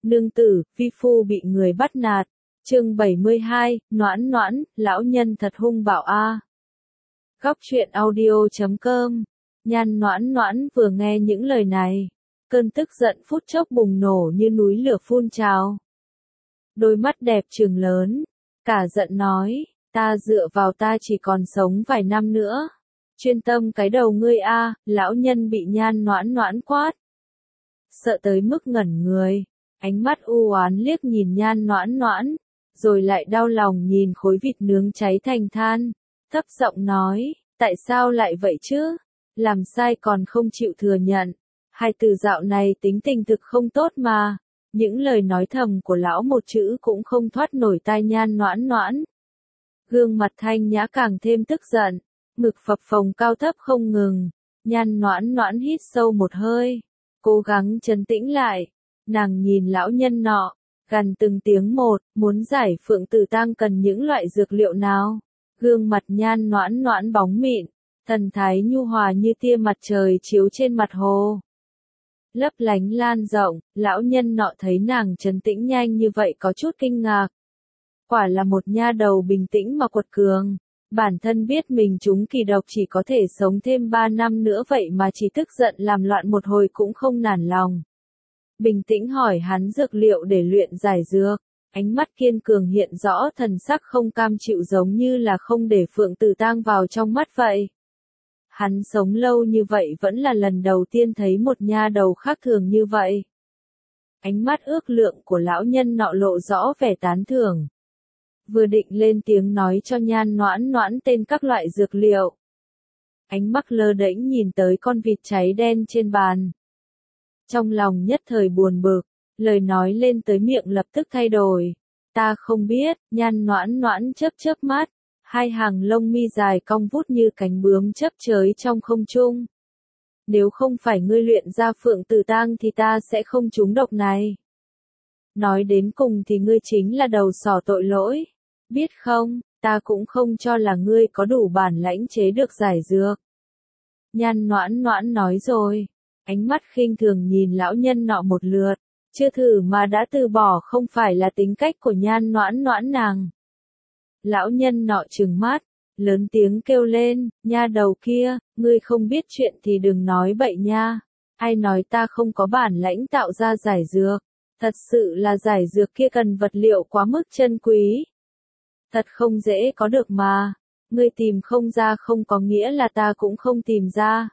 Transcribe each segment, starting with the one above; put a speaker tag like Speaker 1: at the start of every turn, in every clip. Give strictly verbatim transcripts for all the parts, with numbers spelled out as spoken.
Speaker 1: Nương tử, vi phu bị người bắt nạt. Chương bảy mươi hai, Noãn Noãn, lão nhân thật hung bạo a. Góc truyện audio chấm com. Nhan Noãn Noãn vừa nghe những lời này, cơn tức giận phút chốc bùng nổ như núi lửa phun trào. Đôi mắt đẹp trừng lớn, cả giận nói, ta dựa vào ta chỉ còn sống vài năm nữa. Chuyên tâm cái đầu ngươi a, lão nhân bị Nhan Noãn Noãn quát. Sợ tới mức ngẩn người, ánh mắt u oán liếc nhìn Nhan Noãn Noãn, rồi lại đau lòng nhìn khối vịt nướng cháy thành than, thấp giọng nói, tại sao lại vậy chứ? Làm sai còn không chịu thừa nhận. Hai từ dạo này tính tình thực không tốt mà. Những lời nói thầm của lão một chữ cũng không thoát nổi tai Nhan Noãn Noãn. Gương mặt thanh nhã càng thêm tức giận, ngực phập phồng cao thấp không ngừng. Nhan Noãn Noãn hít sâu một hơi, cố gắng trấn tĩnh lại. Nàng nhìn lão nhân nọ, gằn từng tiếng một, muốn giải phượng tử tang cần những loại dược liệu nào. Gương mặt Nhan Noãn Noãn bóng mịn, thần thái nhu hòa như tia mặt trời chiếu trên mặt hồ. Lấp lánh lan rộng, lão nhân nọ thấy nàng trấn tĩnh nhanh như vậy có chút kinh ngạc. Quả là một nha đầu bình tĩnh mà quật cường, bản thân biết mình trúng kỳ độc chỉ có thể sống thêm ba năm nữa vậy mà chỉ tức giận làm loạn một hồi cũng không nản lòng. Bình tĩnh hỏi hắn dược liệu để luyện giải dược, ánh mắt kiên cường hiện rõ thần sắc không cam chịu giống như là không để Phượng Tử Tang vào trong mắt vậy. Hắn sống lâu như vậy vẫn là lần đầu tiên thấy một nha đầu khác thường như vậy. Ánh mắt ước lượng của lão nhân nọ lộ rõ vẻ tán thưởng. Vừa định lên tiếng nói cho Nhan Noãn Noãn tên các loại dược liệu. Ánh mắt lơ đễnh nhìn tới con vịt cháy đen trên bàn. Trong lòng nhất thời buồn bực, lời nói lên tới miệng lập tức thay đổi. Ta không biết, Nhan Noãn Noãn chớp chớp mắt, hai hàng lông mi dài cong vút như cánh bướm chớp chới trong không trung. Nếu không phải ngươi luyện ra Phượng Tử Tang thì ta sẽ không trúng độc này. Nói đến cùng thì ngươi chính là đầu sỏ tội lỗi. Biết không, ta cũng không cho là ngươi có đủ bản lãnh chế được giải dược. Nhan Noãn Noãn nói rồi. Ánh mắt khinh thường nhìn lão nhân nọ một lượt, chưa thử mà đã từ bỏ không phải là tính cách của Nhan Noãn Noãn nàng. Lão nhân nọ trừng mắt, lớn tiếng kêu lên, nha đầu kia, ngươi không biết chuyện thì đừng nói bậy nha. Ai nói ta không có bản lãnh tạo ra giải dược, thật sự là giải dược kia cần vật liệu quá mức chân quý. Thật không dễ có được mà, ngươi tìm không ra không có nghĩa là ta cũng không tìm ra.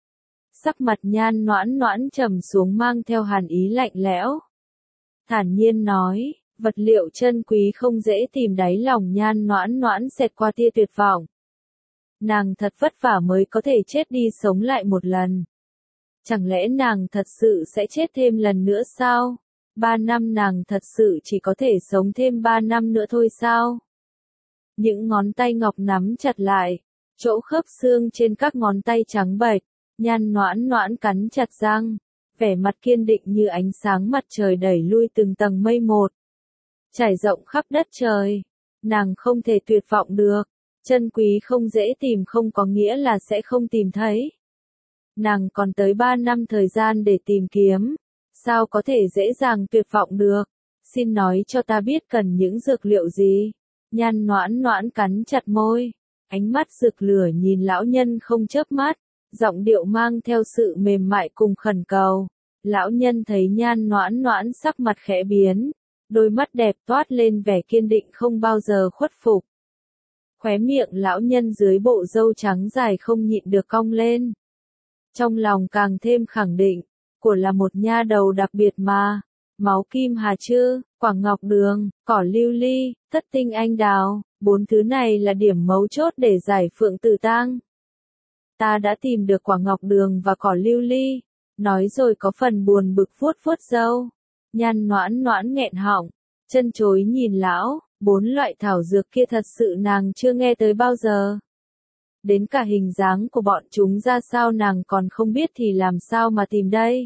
Speaker 1: Sắc mặt Nhan Noãn Noãn trầm xuống mang theo hàn ý lạnh lẽo. Thản nhiên nói, vật liệu chân quý không dễ tìm, đáy lòng Nhan Noãn Noãn xẹt qua tia tuyệt vọng. Nàng thật vất vả mới có thể chết đi sống lại một lần. Chẳng lẽ nàng thật sự sẽ chết thêm lần nữa sao? Ba năm nàng thật sự chỉ có thể sống thêm ba năm nữa thôi sao? Những ngón tay ngọc nắm chặt lại, chỗ khớp xương trên các ngón tay trắng bệch. Nhan Noãn Noãn cắn chặt răng, vẻ mặt kiên định như ánh sáng mặt trời đẩy lui từng tầng mây một. Trải rộng khắp đất trời, nàng không thể tuyệt vọng được, chân quý không dễ tìm không có nghĩa là sẽ không tìm thấy. Nàng còn tới ba năm thời gian để tìm kiếm, sao có thể dễ dàng tuyệt vọng được, xin nói cho ta biết cần những dược liệu gì. Nhan Noãn Noãn cắn chặt môi, ánh mắt rực lửa nhìn lão nhân không chớp mắt. Giọng điệu mang theo sự mềm mại cùng khẩn cầu. Lão nhân thấy Nhan Noãn Noãn sắc mặt khẽ biến, đôi mắt đẹp toát lên vẻ kiên định không bao giờ khuất phục. Khóe miệng lão nhân dưới bộ râu trắng dài không nhịn được cong lên. Trong lòng càng thêm khẳng định, của là một nha đầu đặc biệt mà. Máu kim hà chư, quả ngọc đường, cỏ lưu ly, thất tinh anh đào, bốn thứ này là điểm mấu chốt để giải Phượng Tử Tang. Ta đã tìm được quả ngọc đường và cỏ lưu ly, nói rồi có phần buồn bực vuốt vuốt râu. Nhan Noãn Noãn nghẹn họng, chân chối nhìn lão, bốn loại thảo dược kia thật sự nàng chưa nghe tới bao giờ. Đến cả hình dáng của bọn chúng ra sao nàng còn không biết thì làm sao mà tìm đây.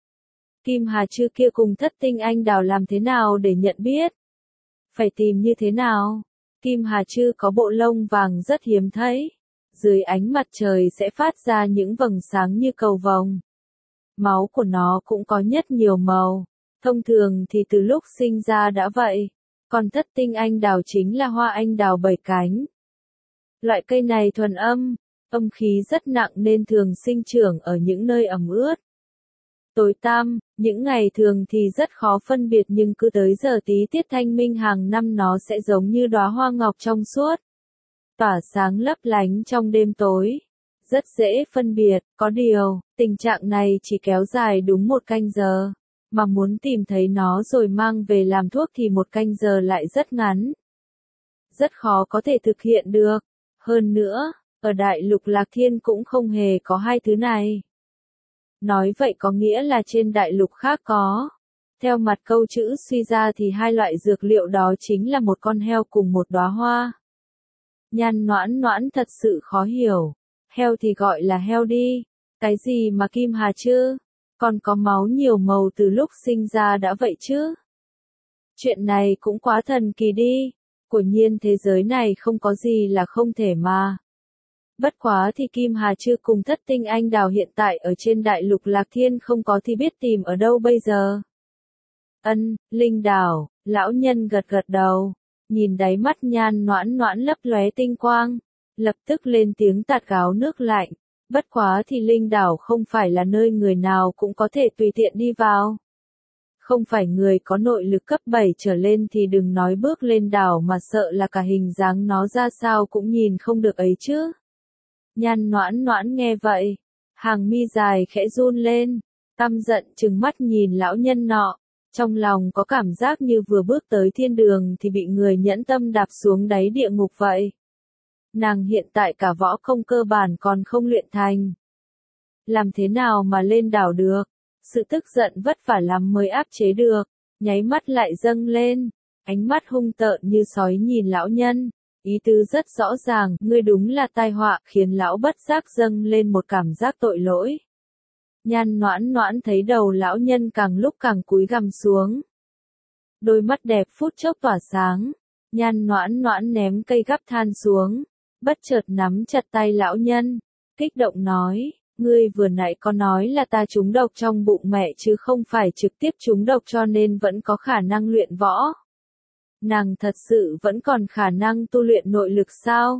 Speaker 1: Kim hà chư kia cùng thất tinh anh đào làm thế nào để nhận biết? Phải tìm như thế nào? Kim hà chư có bộ lông vàng rất hiếm thấy. Dưới ánh mặt trời sẽ phát ra những vầng sáng như cầu vồng. Máu của nó cũng có nhất nhiều màu. Thông thường thì từ lúc sinh ra đã vậy, còn thất tinh anh đào chính là hoa anh đào bảy cánh. Loại cây này thuần âm, âm khí rất nặng nên thường sinh trưởng ở những nơi ẩm ướt, tối tăm, những ngày thường thì rất khó phân biệt nhưng cứ tới giờ tí tiết thanh minh hàng năm nó sẽ giống như đóa hoa ngọc trong suốt, tỏa sáng lấp lánh trong đêm tối, rất dễ phân biệt, có điều, tình trạng này chỉ kéo dài đúng một canh giờ, mà muốn tìm thấy nó rồi mang về làm thuốc thì một canh giờ lại rất ngắn. Rất khó có thể thực hiện được, hơn nữa, ở đại lục Lạc Thiên cũng không hề có hai thứ này. Nói vậy có nghĩa là trên đại lục khác có. Theo mặt câu chữ suy ra thì hai loại dược liệu đó chính là một con heo cùng một đóa hoa. Nhan Noãn Noãn thật sự khó hiểu. Heo thì gọi là heo đi. Cái gì mà kim hà chứ? Còn có máu nhiều màu từ lúc sinh ra đã vậy chứ? Chuyện này cũng quá thần kỳ đi. Quả nhiên thế giới này không có gì là không thể mà. Bất quá thì Kim Hà Chư cùng thất tinh anh đào hiện tại ở trên đại lục Lạc Thiên không có thì biết tìm ở đâu bây giờ. Ân, linh đảo, lão nhân gật gật đầu, nhìn đáy mắt Nhan Noãn Noãn lấp lóe tinh quang, lập tức lên tiếng tạt gáo nước lạnh, bất quá thì linh đảo không phải là nơi người nào cũng có thể tùy tiện đi vào. Không phải người có nội lực cấp bảy trở lên thì đừng nói bước lên đảo mà sợ là cả hình dáng nó ra sao cũng nhìn không được ấy chứ. Nhan Noãn Noãn nghe vậy, hàng mi dài khẽ run lên, căm giận trừng mắt nhìn lão nhân nọ, trong lòng có cảm giác như vừa bước tới thiên đường thì bị người nhẫn tâm đạp xuống đáy địa ngục vậy. Nàng hiện tại cả võ công cơ bản còn không luyện thành. Làm thế nào mà lên đảo được? Sự tức giận vất vả lắm mới áp chế được, nháy mắt lại dâng lên, ánh mắt hung tợn như sói nhìn lão nhân. Ý tứ rất rõ ràng, ngươi đúng là tai họa, khiến lão bất giác dâng lên một cảm giác tội lỗi. Nhan Noãn Noãn thấy đầu lão nhân càng lúc càng cúi gằm xuống. Đôi mắt đẹp phút chốc tỏa sáng, Nhan Noãn Noãn ném cây gắp than xuống, bất chợt nắm chặt tay lão nhân, kích động nói, ngươi vừa nãy có nói là ta trúng độc trong bụng mẹ chứ không phải trực tiếp trúng độc cho nên vẫn có khả năng luyện võ. Nàng thật sự vẫn còn khả năng tu luyện nội lực sao?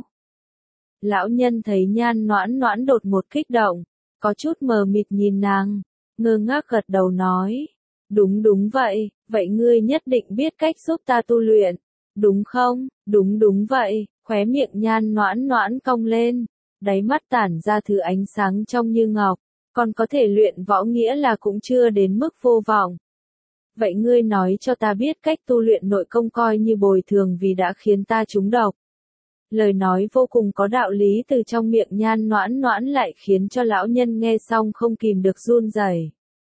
Speaker 1: Lão nhân thấy Nhan Noãn Noãn đột một kích động, có chút mờ mịt nhìn nàng, ngơ ngác gật đầu nói, đúng đúng vậy, vậy ngươi nhất định biết cách giúp ta tu luyện, đúng không? Đúng đúng vậy, khóe miệng Nhan Noãn Noãn cong lên, đáy mắt tản ra thứ ánh sáng trong như ngọc, còn có thể luyện võ nghĩa là cũng chưa đến mức vô vọng. Vậy ngươi nói cho ta biết cách tu luyện nội công coi như bồi thường vì đã khiến ta trúng độc. Lời nói vô cùng có đạo lý từ trong miệng Nhan Noãn Noãn lại khiến cho lão nhân nghe xong không kìm được run rẩy.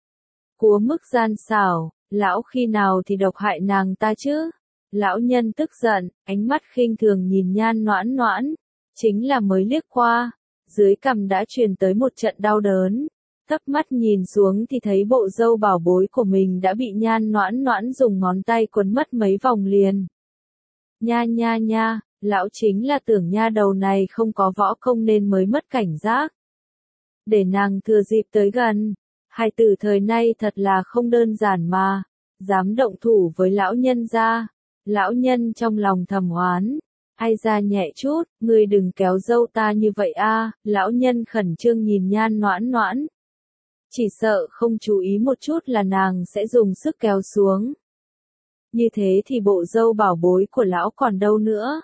Speaker 1: Cúa mức gian xảo, lão khi nào thì độc hại nàng ta chứ? Lão nhân tức giận, ánh mắt khinh thường nhìn Nhan Noãn Noãn, chính là mới liếc qua, dưới cằm đã truyền tới một trận đau đớn. Thấp mắt nhìn xuống thì thấy bộ râu bảo bối của mình đã bị Nhan Noãn Noãn dùng ngón tay quấn mất mấy vòng liền. Nha nha nha, lão chính là tưởng nha đầu này không có võ công nên mới mất cảnh giác. Để nàng thừa dịp tới gần, hai từ thời nay thật là không đơn giản mà, dám động thủ với lão nhân ra. Lão nhân trong lòng thầm oán, ai ra nhẹ chút, ngươi đừng kéo râu ta như vậy a. Lão nhân khẩn trương nhìn Nhan Noãn Noãn. Chỉ sợ không chú ý một chút là nàng sẽ dùng sức kéo xuống. Như thế thì bộ râu bảo bối của lão còn đâu nữa.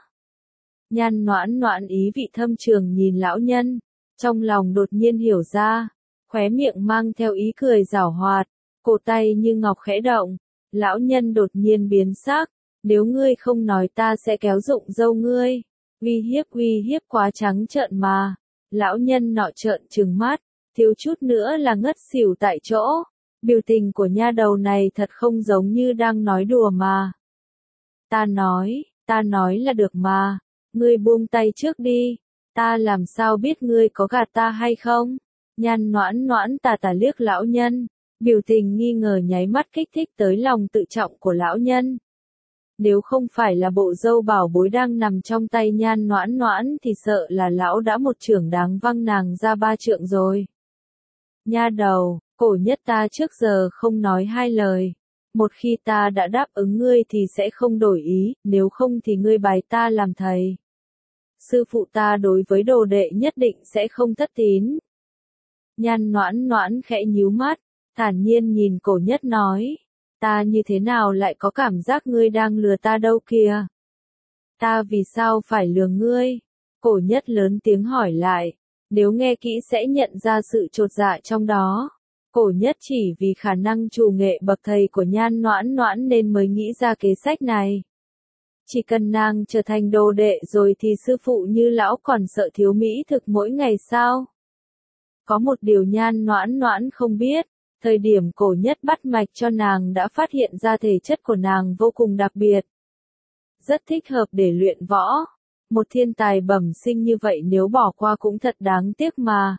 Speaker 1: Nhan Noãn Noãn ý vị thâm trường nhìn lão nhân, trong lòng đột nhiên hiểu ra, khóe miệng mang theo ý cười giảo hoạt, cổ tay như ngọc khẽ động, lão nhân đột nhiên biến sắc, nếu ngươi không nói ta sẽ kéo rụng râu ngươi, uy hiếp uy hiếp quá trắng trợn mà. Lão nhân nọ trợn trừng mắt, thiếu chút nữa là ngất xỉu tại chỗ, biểu tình của nha đầu này thật không giống như đang nói đùa mà. Ta nói, ta nói là được mà, ngươi buông tay trước đi, ta làm sao biết ngươi có gạt ta hay không? Nhan Noãn Noãn tà tà liếc lão nhân, biểu tình nghi ngờ nháy mắt kích thích tới lòng tự trọng của lão nhân. Nếu không phải là bộ râu bảo bối đang nằm trong tay Nhan Noãn Noãn thì sợ là lão đã một chưởng đáng văng nàng ra ba trượng rồi. Nha đầu, cổ nhất ta trước giờ không nói hai lời, Một khi ta đã đáp ứng ngươi thì sẽ không đổi ý, nếu không thì ngươi bái ta làm thầy. Sư phụ ta đối với đồ đệ nhất định sẽ không thất tín. Nhan Noãn Noãn khẽ nhíu mắt, thản nhiên nhìn Cổ Nhất nói, ta như thế nào lại có cảm giác ngươi đang lừa ta đâu kìa? Ta vì sao phải lừa ngươi? Cổ Nhất lớn tiếng hỏi lại, nếu nghe kỹ sẽ nhận ra sự chột dạ trong đó. Cổ Nhất chỉ vì khả năng trù nghệ bậc thầy của Nhan Noãn Noãn nên mới nghĩ ra kế sách này. Chỉ cần nàng trở thành đồ đệ rồi thì sư phụ như lão còn sợ thiếu mỹ thực mỗi ngày sao? Có một điều Nhan Noãn Noãn không biết, thời điểm Cổ Nhất bắt mạch cho nàng đã phát hiện ra thể chất của nàng vô cùng đặc biệt. Rất thích hợp để luyện võ. Một thiên tài bẩm sinh như vậy nếu bỏ qua cũng thật đáng tiếc mà.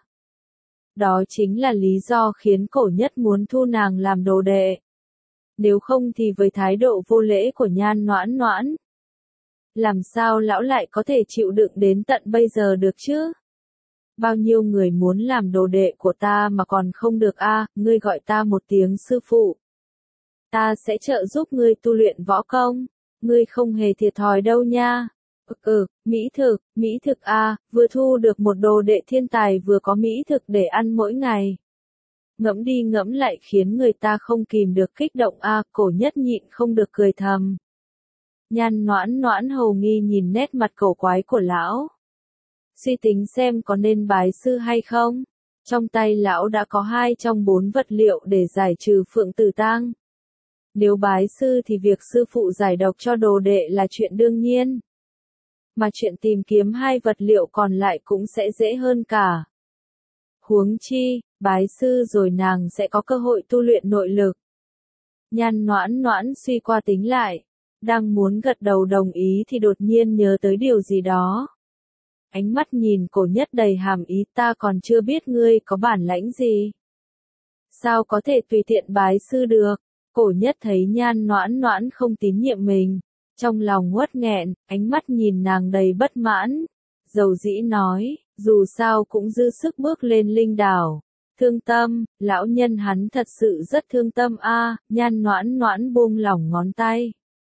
Speaker 1: Đó chính là lý do khiến Cổ Nhất muốn thu nàng làm đồ đệ. Nếu không thì với thái độ vô lễ của Nhan Noãn Noãn, làm sao lão lại có thể chịu đựng đến tận bây giờ được chứ? Bao nhiêu người muốn làm đồ đệ của ta mà còn không được a, à, ngươi gọi ta một tiếng sư phụ. Ta sẽ trợ giúp ngươi tu luyện võ công, ngươi không hề thiệt thòi đâu nha. Ừ, ừ, mỹ thực, mỹ thực a, à, vừa thu được một đồ đệ thiên tài vừa có mỹ thực để ăn mỗi ngày. Ngẫm đi ngẫm lại khiến người ta không kìm được kích động a, à, Cổ Nhất nhịn không được cười thầm. Nhan Noãn Noãn hầu nghi nhìn nét mặt cổ quái của lão. Suy tính xem có nên bái sư hay không. Trong tay lão đã có hai trong bốn vật liệu để giải trừ Phượng Tử Tang. Nếu bái sư thì việc sư phụ giải độc cho đồ đệ là chuyện đương nhiên. Mà chuyện tìm kiếm hai vật liệu còn lại cũng sẽ dễ hơn cả. Huống chi, bái sư rồi nàng sẽ có cơ hội tu luyện nội lực. Nhan Noãn Noãn suy qua tính lại, đang muốn gật đầu đồng ý thì đột nhiên nhớ tới điều gì đó. Ánh mắt nhìn Cổ Nhất đầy hàm ý, ta còn chưa biết ngươi có bản lãnh gì. Sao có thể tùy tiện bái sư được? Cổ Nhất thấy Nhan Noãn Noãn không tín nhiệm mình, trong lòng uất nghẹn, ánh mắt nhìn nàng đầy bất mãn. Dầu dĩ nói, dù sao cũng dư sức bước lên linh đảo. Thương tâm, lão nhân hắn thật sự rất thương tâm a, à, Nhan Noãn Noãn buông lỏng ngón tay.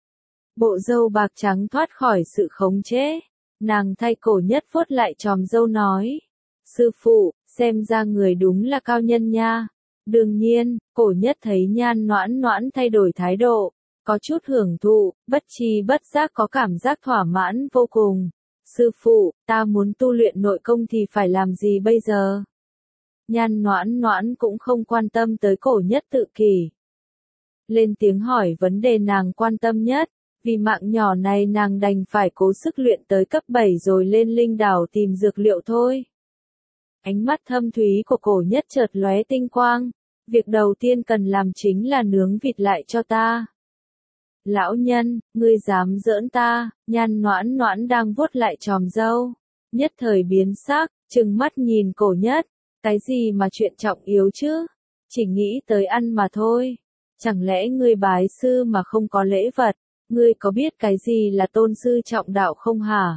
Speaker 1: Bộ râu bạc trắng thoát khỏi sự khống chế. Nàng thay Cổ Nhất vuốt lại chòm râu nói. Sư phụ, xem ra người đúng là cao nhân nha. Đương nhiên, Cổ Nhất thấy Nhan Noãn Noãn thay đổi thái độ, có chút hưởng thụ, bất tri bất giác có cảm giác thỏa mãn vô cùng. Sư phụ, ta muốn tu luyện nội công thì phải làm gì bây giờ? Nhan Noãn Noãn cũng không quan tâm tới Cổ Nhất tự kỷ. Lên tiếng hỏi vấn đề nàng quan tâm nhất. Vì mạng nhỏ này nàng đành phải cố sức luyện tới cấp bảy rồi lên linh đảo tìm dược liệu thôi. Ánh mắt thâm thúy của Cổ Nhất chợt lóe tinh quang. Việc đầu tiên cần làm chính là nướng vịt lại cho ta. Lão nhân, ngươi dám giỡn ta? Nhan Noãn Noãn đang vuốt lại chòm râu. Nhất thời biến sắc, trừng mắt nhìn Cổ Nhất. Cái gì mà chuyện trọng yếu chứ? Chỉ nghĩ tới ăn mà thôi. Chẳng lẽ ngươi bái sư mà không có lễ vật? Ngươi có biết cái gì là tôn sư trọng đạo không hả?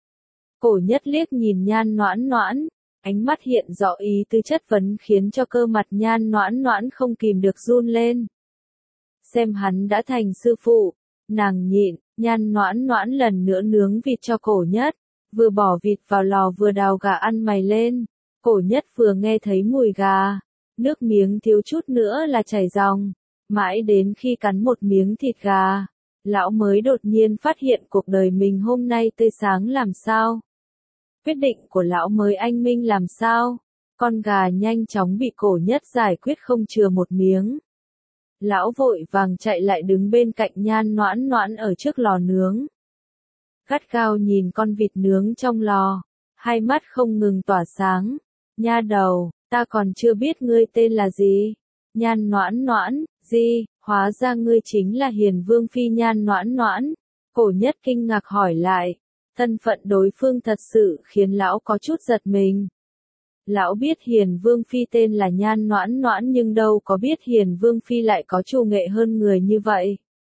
Speaker 1: Cổ Nhất liếc nhìn Nhan Noãn Noãn, ánh mắt hiện rõ ý tứ chất vấn khiến cho cơ mặt Nhan Noãn Noãn không kìm được run lên. Xem hắn đã thành sư phụ, nàng nhịn, Nhan Noãn Noãn lần nữa nướng vịt cho Cổ Nhất, vừa bỏ vịt vào lò vừa đào gà ăn mày lên. Cổ Nhất vừa nghe thấy mùi gà, nước miếng thiếu chút nữa là chảy ròng, mãi đến khi cắn một miếng thịt gà. Lão mới đột nhiên phát hiện cuộc đời mình hôm nay tươi sáng làm sao. Quyết định của lão mới anh minh làm sao. Con gà nhanh chóng bị Cổ Nhất giải quyết không chừa một miếng. Lão vội vàng chạy lại đứng bên cạnh Nhan Noãn Noãn ở trước lò nướng. Gắt gao nhìn con vịt nướng trong lò, hai mắt không ngừng tỏa sáng. Nha đầu, ta còn chưa biết ngươi tên là gì. Nhan Noãn Noãn, gì? Hóa ra ngươi chính là Hiền Vương Phi Nhan Noãn Noãn. Cổ Nhất kinh ngạc hỏi lại. Thân phận đối phương thật sự khiến lão có chút giật mình. Lão biết Hiền Vương Phi tên là Nhan Noãn Noãn nhưng đâu có biết Hiền Vương Phi lại có trù nghệ hơn người như vậy.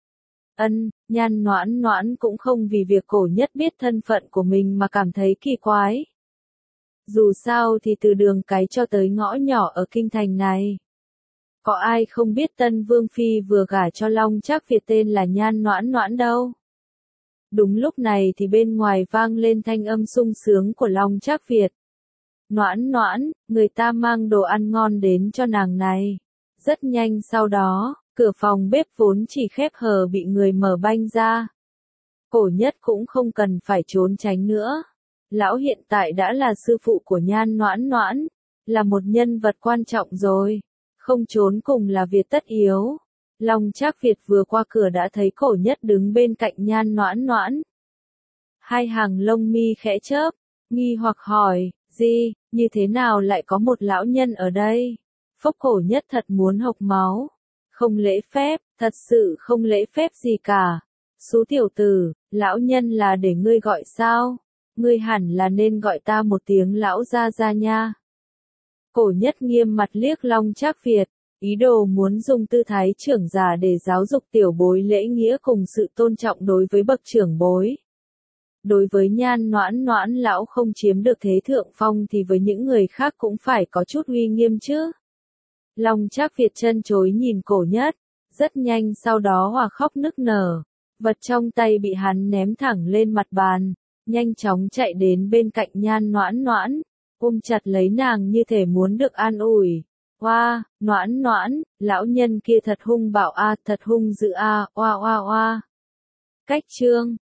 Speaker 1: Ân, Nhan Noãn Noãn cũng không vì việc Cổ Nhất biết thân phận của mình mà cảm thấy kỳ quái. Dù sao thì từ đường cái cho tới ngõ nhỏ ở kinh thành này, Có ai không biết Tân Vương Phi vừa gả cho Long Trác Việt tên là Nhan Noãn Noãn đâu. Đúng lúc này thì bên ngoài vang lên thanh âm sung sướng của Long Trác Việt. Noãn Noãn, người ta mang đồ ăn ngon đến cho nàng này. Rất nhanh sau đó, cửa phòng bếp vốn chỉ khép hờ bị người mở banh ra. Cổ Nhất cũng không cần phải trốn tránh nữa. Lão hiện tại đã là sư phụ của Nhan Noãn Noãn, là một nhân vật quan trọng rồi. Không trốn cùng là việc tất yếu. Long Trác Việt vừa qua cửa đã thấy Cổ Nhất đứng bên cạnh Nhan Noãn Noãn. Hai hàng lông mi khẽ chớp, nghi hoặc hỏi, gì, như thế nào lại có một lão nhân ở đây? Phốc Cổ Nhất thật muốn hộc máu. Không lễ phép, thật sự không lễ phép gì cả. Xú tiểu tử, lão nhân là để ngươi gọi sao? Ngươi hẳn là nên gọi ta một tiếng lão gia gia nha. Cổ Nhất nghiêm mặt liếc Long Trác Việt, ý đồ muốn dùng tư thái trưởng giả để giáo dục tiểu bối lễ nghĩa cùng sự tôn trọng đối với bậc trưởng bối. Đối với Nhan Noãn Noãn lão không chiếm được thế thượng phong thì với những người khác cũng phải có chút uy nghiêm chứ. Long Trác Việt chân chối nhìn Cổ Nhất, rất nhanh sau đó hòa khóc nức nở. Vật trong tay bị hắn ném thẳng lên mặt bàn, nhanh chóng chạy đến bên cạnh Nhan Noãn Noãn, ôm chặt lấy nàng như thể muốn được an ủi. Oa, Noãn Noãn, lão nhân kia thật hung bạo a, thật hung dữ a, oa oa oa. Cách chương